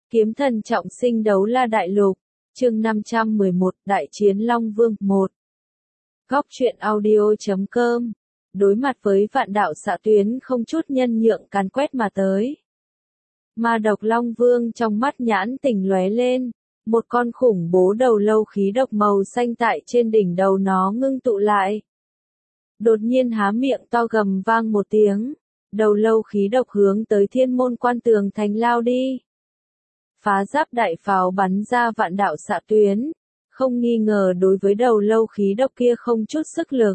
Kiếm thần trọng sinh đấu la đại lục, chương 511, Đại chiến Long Vương 1. Góc truyện audio.com. Đối mặt với vạn đạo xạ tuyến không chút nhân nhượng càn quét mà tới. Ma độc Long Vương trong mắt nhãn tỉnh lóe lên, một con khủng bố đầu lâu khí độc màu xanh tại trên đỉnh đầu nó ngưng tụ lại. Đột nhiên há miệng to gầm vang một tiếng, đầu lâu khí độc hướng tới thiên môn quan tường thành lao đi. Phá giáp đại pháo bắn ra vạn đạo xạ tuyến, không nghi ngờ đối với đầu lâu khí độc kia không chút sức lực.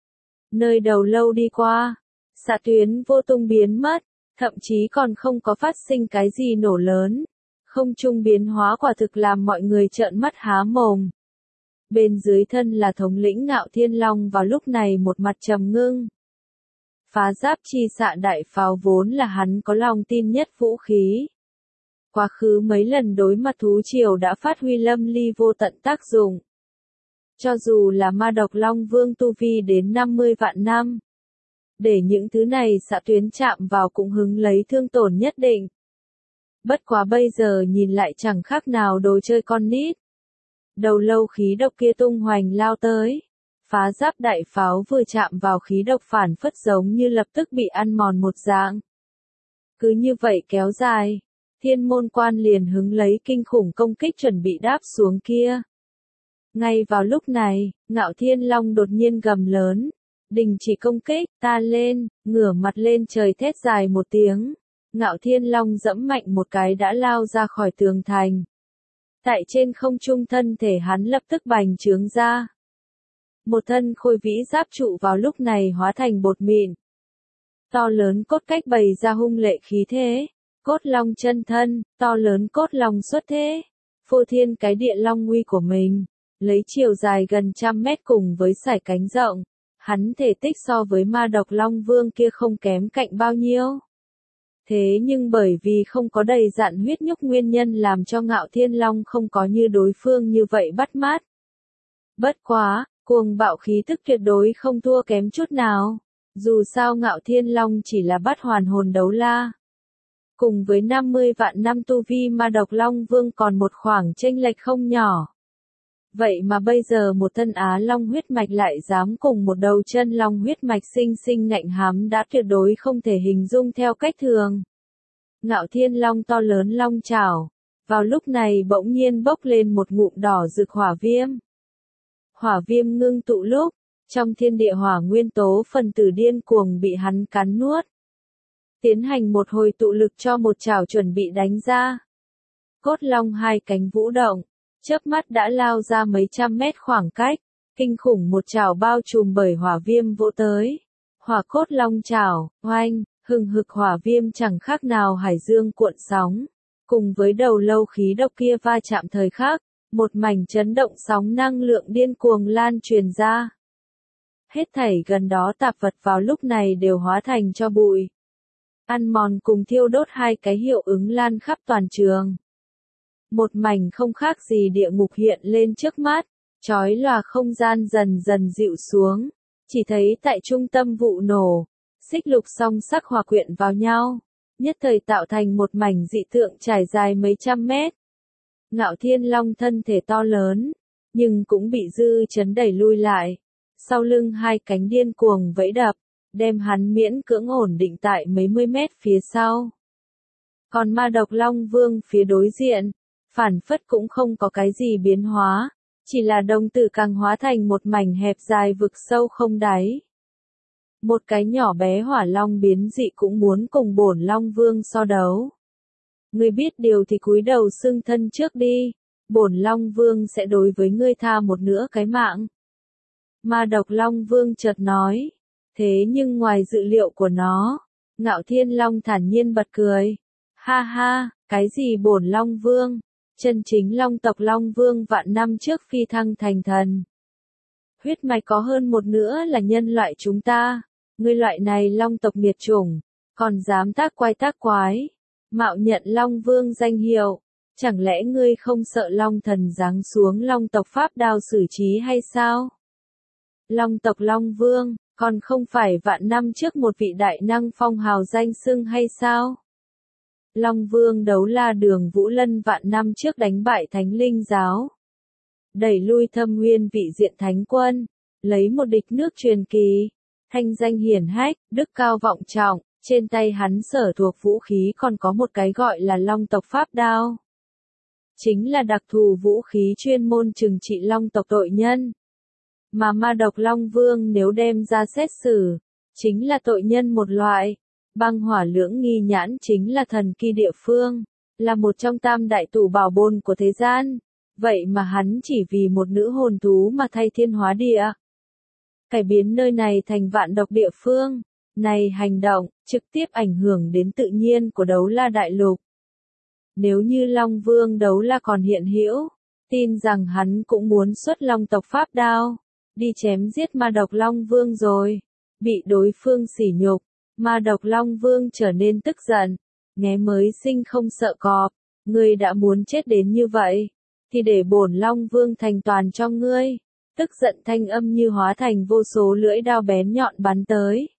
Nơi đầu lâu đi qua, xạ tuyến vô tung biến mất, thậm chí còn không có phát sinh cái gì nổ lớn. Không trung biến hóa quả thực làm mọi người trợn mắt há mồm. Bên dưới thân là thống lĩnh Ngạo Thiên Long vào lúc này một mặt trầm ngưng. Phá giáp chi xạ đại pháo vốn là hắn có lòng tin nhất vũ khí. Quá khứ mấy lần đối mặt thú triều đã phát huy lâm ly vô tận tác dụng. Cho dù là ma độc Long Vương tu vi đến 50 vạn năm. Để những thứ này xạ tuyến chạm vào cũng hứng lấy thương tổn nhất định. Bất quá bây giờ nhìn lại chẳng khác nào đồ chơi con nít. Đầu lâu khí độc kia tung hoành lao tới. Phá giáp đại pháo vừa chạm vào khí độc phản phất giống như lập tức bị ăn mòn một dạng. Cứ như vậy kéo dài. Thiên môn quan liền hứng lấy kinh khủng công kích chuẩn bị đáp xuống kia. Ngay vào lúc này, Ngạo Thiên Long đột nhiên gầm lớn. Đình chỉ công kích, ta lên, ngửa mặt lên trời thét dài một tiếng. Ngạo Thiên Long dẫm mạnh một cái đã lao ra khỏi tường thành. Tại trên không trung thân thể hắn lập tức bành trướng ra. Một thân khôi vĩ giáp trụ vào lúc này hóa thành bột mịn. To lớn cốt cách bày ra hung lệ khí thế. Cốt long chân thân, to lớn cốt long xuất thế. Phô thiên cái địa long uy của mình. Lấy chiều dài gần 100 mét cùng với sải cánh rộng. Hắn thể tích so với ma độc Long Vương kia không kém cạnh bao nhiêu. Thế nhưng bởi vì không có đầy dạn huyết nhục nguyên nhân làm cho Ngạo Thiên Long không có như đối phương như vậy bắt mắt. Bất quá, cuồng bạo khí tức tuyệt đối không thua kém chút nào. Dù sao Ngạo Thiên Long chỉ là bắt hoàn hồn đấu la. Cùng với 50 vạn năm tu vi ma độc Long Vương còn một khoảng chênh lệch không nhỏ. Vậy mà bây giờ một thân Á Long huyết mạch lại dám cùng một đầu chân Long huyết mạch sinh sinh ngạnh hám đã tuyệt đối không thể hình dung theo cách thường. Ngạo Thiên Long to lớn long chảo, vào lúc này bỗng nhiên bốc lên một ngụm đỏ rực hỏa viêm. Hỏa viêm ngưng tụ lúc, trong thiên địa hỏa nguyên tố phần tử điên cuồng bị hắn cắn nuốt. Tiến hành một hồi tụ lực cho một chảo chuẩn bị đánh ra. Cốt long hai cánh vũ động. Chớp mắt đã lao ra mấy trăm mét khoảng cách, kinh khủng một chảo bao trùm bởi hỏa viêm vỗ tới. Hỏa cốt long chảo, oanh, hừng hực hỏa viêm chẳng khác nào hải dương cuộn sóng. Cùng với đầu lâu khí độc kia va chạm thời khắc, một mảnh chấn động sóng năng lượng điên cuồng lan truyền ra. Hết thảy gần đó tạp vật vào lúc này đều hóa thành cho bụi. Ăn mòn cùng thiêu đốt hai cái hiệu ứng lan khắp toàn trường. Một mảnh không khác gì địa ngục hiện lên trước mắt, chói lòa không gian dần dần dịu xuống, chỉ thấy tại trung tâm vụ nổ, xích lục song sắc hòa quyện vào nhau, nhất thời tạo thành một mảnh dị tượng trải dài mấy trăm mét. Ngạo Thiên Long thân thể to lớn, nhưng cũng bị dư chấn đẩy lui lại, sau lưng hai cánh điên cuồng vẫy đập, đem hắn miễn cưỡng ổn định tại mấy mươi mét phía sau. Còn ma độc Long Vương phía đối diện, phản phất cũng không có cái gì biến hóa, chỉ là đồng tử càng hóa thành một mảnh hẹp dài vực sâu không đáy. Một cái nhỏ bé hỏa long biến dị cũng muốn cùng bổn Long Vương so đấu. Ngươi biết điều thì cúi đầu xưng thân trước đi, bổn Long Vương sẽ đối với ngươi tha một nửa cái mạng. Ma độc Long Vương chợt nói, thế nhưng ngoài dự liệu của nó, Ngạo Thiên Long thản nhiên bật cười. Ha ha, cái gì bổn Long Vương? Chân chính Long tộc Long Vương vạn năm trước phi thăng thành thần. Huyết mạch có hơn một nửa là nhân loại chúng ta. Ngươi loại này Long tộc miệt chủng, còn dám tác quái tác quái. Mạo nhận Long Vương danh hiệu. Chẳng lẽ ngươi không sợ Long thần giáng xuống Long tộc pháp đao xử trí hay sao? Long tộc Long Vương, còn không phải vạn năm trước một vị đại năng phong hào danh xưng hay sao? Long Vương Đấu La Đường Vũ Lân vạn năm trước đánh bại Thánh Linh Giáo, đẩy lui Thâm Nguyên vị diện Thánh Quân, lấy một địch nước truyền kỳ, thanh danh hiển hách, đức cao vọng trọng, trên tay hắn sở thuộc vũ khí còn có một cái gọi là Long tộc Pháp Đao. Chính là đặc thù vũ khí chuyên môn trừng trị Long tộc tội nhân. Mà ma độc Long Vương nếu đem ra xét xử, chính là tội nhân một loại. Băng hỏa lưỡng nghi nhãn chính là thần kỳ địa phương, là một trong tam đại tủ bảo bôn của thế gian. Vậy mà hắn chỉ vì một nữ hồn thú mà thay thiên hóa địa, cải biến nơi này thành vạn độc địa phương. Này hành động, trực tiếp ảnh hưởng đến tự nhiên của Đấu La Đại Lục. Nếu như Long Vương Đấu La còn hiện hữu, tin rằng hắn cũng muốn xuất Long tộc Pháp Đao, đi chém giết ma độc Long Vương rồi. Bị đối phương sỉ nhục, ma độc Long Vương trở nên tức giận. Nghé mới sinh không sợ cọp, ngươi đã muốn chết đến như vậy, thì để bổn Long Vương thành toàn cho ngươi. Tức giận thanh âm như hóa thành vô số lưỡi đao bén nhọn bắn tới.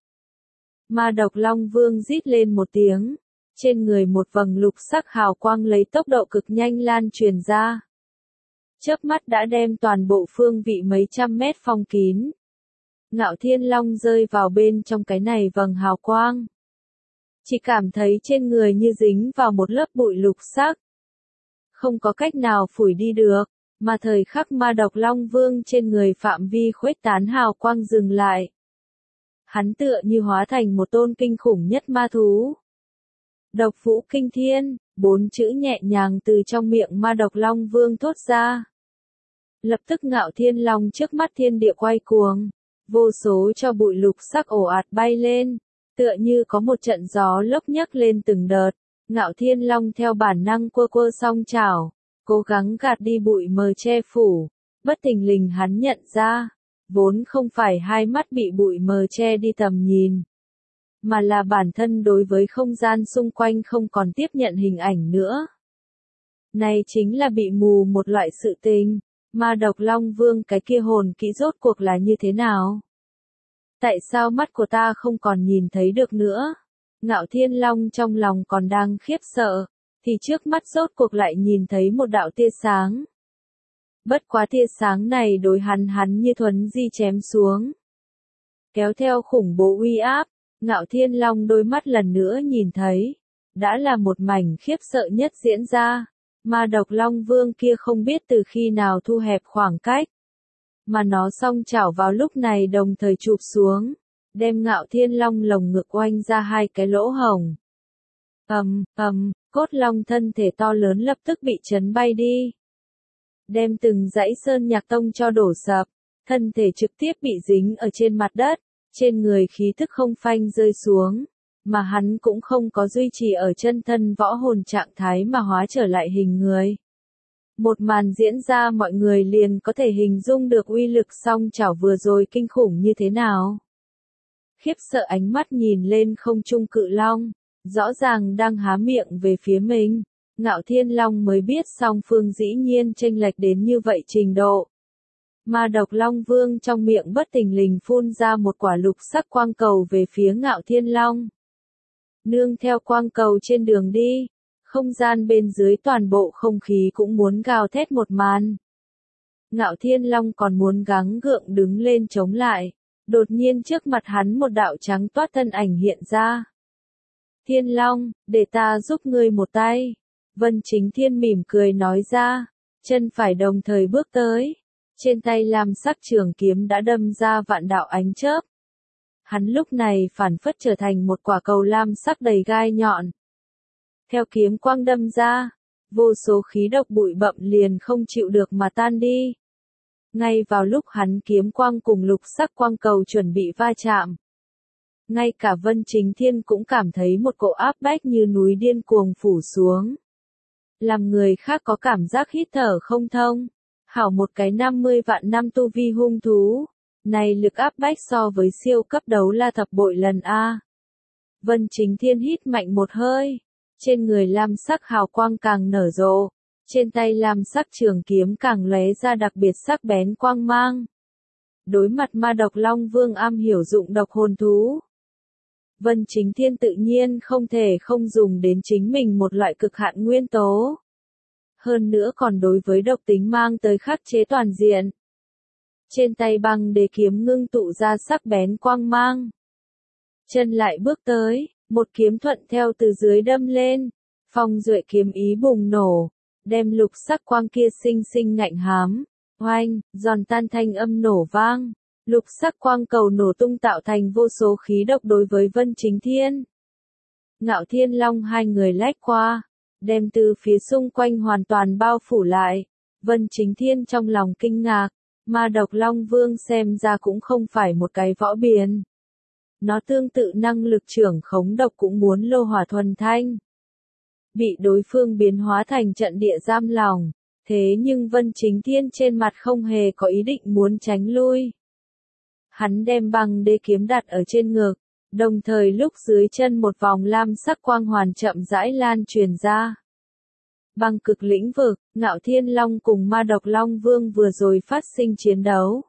Ma độc Long Vương rít lên một tiếng, trên người một vầng lục sắc hào quang lấy tốc độ cực nhanh lan truyền ra. Chớp mắt đã đem toàn bộ phương vị mấy trăm mét phong kín. Ngạo Thiên Long rơi vào bên trong cái này vầng hào quang. Chỉ cảm thấy trên người như dính vào một lớp bụi lục sắc. Không có cách nào phủi đi được, mà thời khắc ma độc Long Vương trên người phạm vi khuếch tán hào quang dừng lại. Hắn tựa như hóa thành một tôn kinh khủng nhất ma thú. Độc Vũ Kinh Thiên, 4 chữ nhẹ nhàng từ trong miệng ma độc Long Vương thốt ra. Lập tức Ngạo Thiên Long trước mắt thiên địa quay cuồng, vô số cho bụi lục sắc ồ ạt bay lên, tựa như có một trận gió lốc nhấc lên từng đợt. Ngạo Thiên Long theo bản năng quơ quơ song chảo, cố gắng gạt đi bụi mờ che phủ. Bất thình lình hắn nhận ra, vốn không phải hai mắt bị bụi mờ che đi tầm nhìn, mà là bản thân đối với không gian xung quanh không còn tiếp nhận hình ảnh nữa. Này chính là bị mù một loại sự tình. Ma độc Long Vương cái kia hồn kỹ rốt cuộc là như thế nào? Tại sao mắt của ta không còn nhìn thấy được nữa? Ngạo Thiên Long trong lòng còn đang khiếp sợ, thì trước mắt rốt cuộc lại nhìn thấy một đạo tia sáng. Bất quá tia sáng này đối hắn như thuấn di chém xuống. Kéo theo khủng bố uy áp, Ngạo Thiên Long đôi mắt lần nữa nhìn thấy, đã là một mảnh khiếp sợ nhất diễn ra. Ma độc Long Vương kia không biết từ khi nào thu hẹp khoảng cách, mà nó song chảo vào lúc này đồng thời chụp xuống, đem Ngạo Thiên Long lồng ngực oanh ra hai cái lỗ hổng. Cốt long thân thể to lớn lập tức bị chấn bay đi, đem từng dãy sơn nhạc tông cho đổ sập, thân thể trực tiếp bị dính ở trên mặt đất, trên người khí thức không phanh rơi xuống. Mà hắn cũng không có duy trì ở chân thân võ hồn trạng thái mà hóa trở lại hình người. Một màn diễn ra mọi người liền có thể hình dung được uy lực song chảo vừa rồi kinh khủng như thế nào. Khiếp sợ ánh mắt nhìn lên không trung cự long, rõ ràng đang há miệng về phía mình. Ngạo Thiên Long mới biết song phương dĩ nhiên chênh lệch đến như vậy trình độ. Ma độc Long Vương trong miệng bất thình lình phun ra một quả lục sắc quang cầu về phía Ngạo Thiên Long. Nương theo quang cầu trên đường đi, không gian bên dưới toàn bộ không khí cũng muốn gào thét một màn. Ngạo Thiên Long còn muốn gắng gượng đứng lên chống lại, đột nhiên trước mặt hắn một đạo trắng toát thân ảnh hiện ra. Thiên Long, để ta giúp ngươi một tay. Vân Chính Thiên mỉm cười nói ra, chân phải đồng thời bước tới. Trên tay lam sắc trường kiếm đã đâm ra vạn đạo ánh chớp. Hắn lúc này phản phất trở thành một quả cầu lam sắc đầy gai nhọn. Theo kiếm quang đâm ra, vô số khí độc bụi bặm liền không chịu được mà tan đi. Ngay vào lúc hắn kiếm quang cùng lục sắc quang cầu chuẩn bị va chạm, ngay cả Vân Chính Thiên cũng cảm thấy một cỗ áp bách như núi điên cuồng phủ xuống. Làm người khác có cảm giác hít thở không thông. Hảo một cái 50 vạn năm tu vi hung thú. Này lực áp bách so với siêu cấp đấu la thập bội lần A. Vân Chính Thiên hít mạnh một hơi. Trên người lam sắc hào quang càng nở rộ. Trên tay lam sắc trường kiếm càng lóe ra đặc biệt sắc bén quang mang. Đối mặt ma độc Long Vương am hiểu dụng độc hồn thú. Vân Chính Thiên tự nhiên không thể không dùng đến chính mình một loại cực hạn nguyên tố. Hơn nữa còn đối với độc tính mang tới khắc chế toàn diện. Trên tay băng đế kiếm ngưng tụ ra sắc bén quang mang. Chân lại bước tới, một kiếm thuận theo từ dưới đâm lên, phong duệ kiếm ý bùng nổ, đem lục sắc quang kia sinh sinh ngạnh hám, oanh, giòn tan thanh âm nổ vang, lục sắc quang cầu nổ tung tạo thành vô số khí độc đối với Vân Chính Thiên. Ngạo Thiên Long hai người lách qua, đem từ phía xung quanh hoàn toàn bao phủ lại, Vân Chính Thiên trong lòng kinh ngạc, Ma Độc Long Vương xem ra cũng không phải một cái võ biền. Nó tương tự năng lực trưởng khống độc cũng muốn lô hỏa thuần thanh. Bị đối phương biến hóa thành trận địa giam lòng, thế nhưng Vân Chính Thiên trên mặt không hề có ý định muốn tránh lui. Hắn đem băng đế kiếm đặt ở trên ngực, đồng thời lúc dưới chân một vòng lam sắc quang hoàn chậm rãi lan truyền ra. Băng cực lĩnh vực, Ngạo Thiên Long cùng Ma Độc Long Vương vừa rồi phát sinh chiến đấu.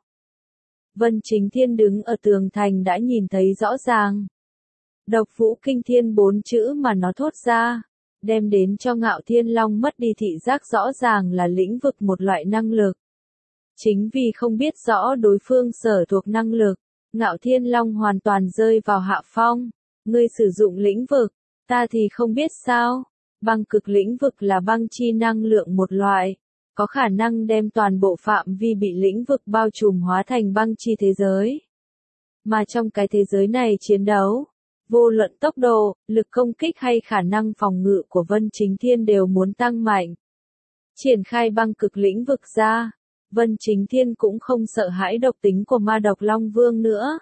Vân Chính Thiên đứng ở tường thành đã nhìn thấy rõ ràng. Độc Vũ Kinh Thiên 4 chữ mà nó thốt ra, đem đến cho Ngạo Thiên Long mất đi thị giác rõ ràng là lĩnh vực một loại năng lực. Chính vì không biết rõ đối phương sở thuộc năng lực, Ngạo Thiên Long hoàn toàn rơi vào hạ phong. Ngươi sử dụng lĩnh vực, ta thì không biết sao. Băng cực lĩnh vực là băng chi năng lượng một loại, có khả năng đem toàn bộ phạm vi bị lĩnh vực bao trùm hóa thành băng chi thế giới. Mà trong cái thế giới này chiến đấu, vô luận tốc độ, lực công kích hay khả năng phòng ngự của Vân Chính Thiên đều muốn tăng mạnh. Triển khai băng cực lĩnh vực ra, Vân Chính Thiên cũng không sợ hãi độc tính của Ma Độc Long Vương nữa.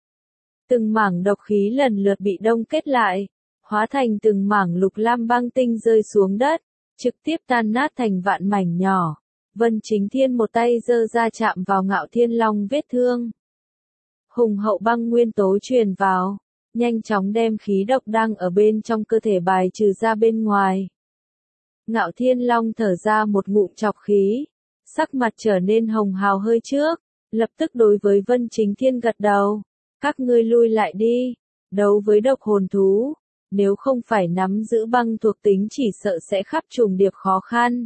Từng mảng độc khí lần lượt bị đông kết lại, hóa thành từng mảng lục lam băng tinh rơi xuống đất, trực tiếp tan nát thành vạn mảnh nhỏ. Vân Chính Thiên một tay giơ ra chạm vào Ngạo Thiên Long vết thương. Hùng hậu băng nguyên tố truyền vào, nhanh chóng đem khí độc đang ở bên trong cơ thể bài trừ ra bên ngoài. Ngạo Thiên Long thở ra một ngụm trọc khí, sắc mặt trở nên hồng hào hơi trước, lập tức đối với Vân Chính Thiên gật đầu. Các ngươi lui lại đi, đấu với độc hồn thú. Nếu không phải nắm giữ băng thuộc tính chỉ sợ sẽ khắp trùng điệp khó khăn.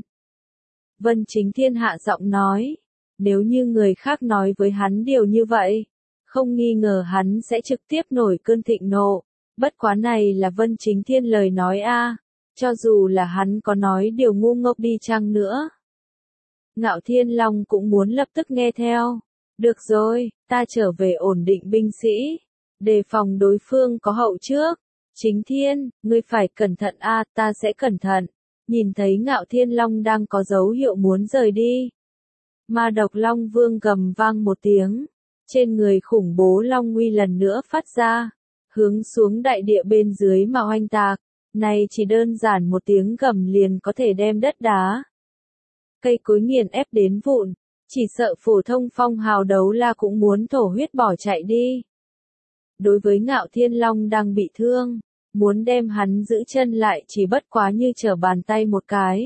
Vân Chính Thiên hạ giọng nói, nếu như người khác nói với hắn điều như vậy, không nghi ngờ hắn sẽ trực tiếp nổi cơn thịnh nộ. Bất quá này là Vân Chính Thiên lời nói a, cho dù là hắn có nói điều ngu ngốc đi chăng nữa. Ngạo Thiên Long cũng muốn lập tức nghe theo. Được rồi, ta trở về ổn định binh sĩ, đề phòng đối phương có hậu trước. Chính Thiên, ngươi phải cẩn thận a, ta sẽ cẩn thận. Nhìn thấy Ngạo Thiên Long đang có dấu hiệu muốn rời đi. Ma Độc Long Vương gầm vang một tiếng. Trên người khủng bố Long uy lần nữa phát ra. Hướng xuống đại địa bên dưới mà oanh tạc. Này chỉ đơn giản một tiếng gầm liền có thể đem đất đá. Cây cối nghiền ép đến vụn. Chỉ sợ phổ thông phong hào đấu la cũng muốn thổ huyết bỏ chạy đi. Đối với Ngạo Thiên Long đang bị thương, muốn đem hắn giữ chân lại chỉ bất quá như trở bàn tay một cái.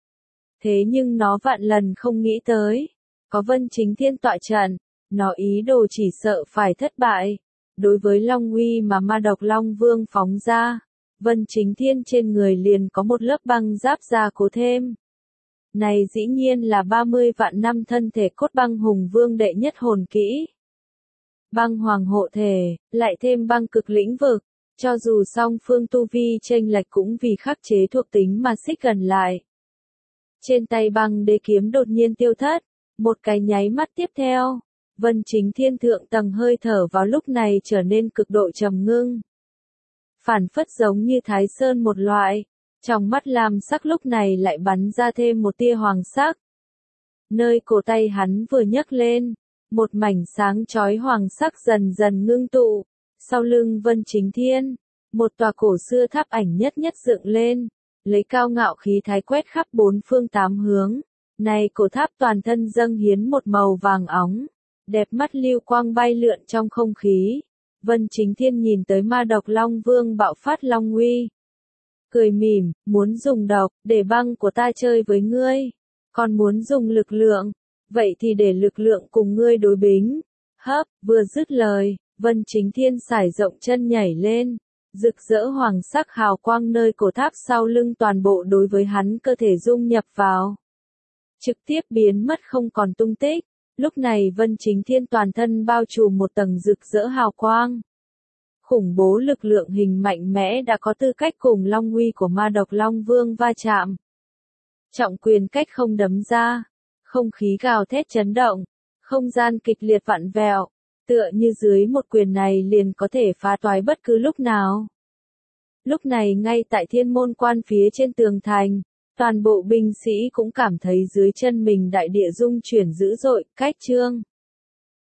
Thế nhưng nó vạn lần không nghĩ tới, có Vân Chính Thiên tọa trận, nó ý đồ chỉ sợ phải thất bại. Đối với Long uy mà Ma Độc Long Vương phóng ra, Vân Chính Thiên trên người liền có một lớp băng giáp gia cố thêm. Này dĩ nhiên là 30 vạn năm thân thể cốt băng hùng vương đệ nhất hồn kỹ. Băng hoàng hộ thể, lại thêm băng cực lĩnh vực, cho dù song phương tu vi chênh lệch cũng vì khắc chế thuộc tính mà xích gần lại. Trên tay băng đế kiếm đột nhiên tiêu thất, một cái nháy mắt tiếp theo, Vân Chính Thiên thượng tầng hơi thở vào lúc này trở nên cực độ trầm ngưng. Phản phất giống như Thái Sơn một loại, trong mắt lam sắc lúc này lại bắn ra thêm một tia hoàng sắc. Nơi cổ tay hắn vừa nhấc lên, một mảnh sáng chói hoàng sắc dần dần ngưng tụ, sau lưng Vân Chính Thiên, một tòa cổ xưa tháp ảnh nhất nhất dựng lên, lấy cao ngạo khí thái quét khắp bốn phương tám hướng. Này cổ tháp toàn thân dâng hiến một màu vàng óng, đẹp mắt lưu quang bay lượn trong không khí. Vân Chính Thiên nhìn tới Ma Độc Long Vương bạo phát long uy, cười mỉm, muốn dùng độc để băng của ta chơi với ngươi, còn muốn dùng lực lượng, vậy thì để lực lượng cùng ngươi đối bính. Hấp, vừa dứt lời, Vân Chính Thiên sải rộng chân nhảy lên, rực rỡ hoàng sắc hào quang nơi cổ tháp sau lưng toàn bộ đối với hắn cơ thể dung nhập vào. Trực tiếp biến mất không còn tung tích, lúc này Vân Chính Thiên toàn thân bao trùm một tầng rực rỡ hào quang. Khủng bố lực lượng hình mạnh mẽ đã có tư cách cùng long uy của ma độc Long Vương va chạm. Trọng quyền cách không đấm ra, không khí gào thét chấn động, không gian kịch liệt vặn vẹo, tựa như dưới một quyền này liền có thể phá toái bất cứ lúc nào. Lúc này ngay tại thiên môn quan phía trên tường thành, toàn bộ binh sĩ cũng cảm thấy dưới chân mình đại địa rung chuyển dữ dội, cách trương.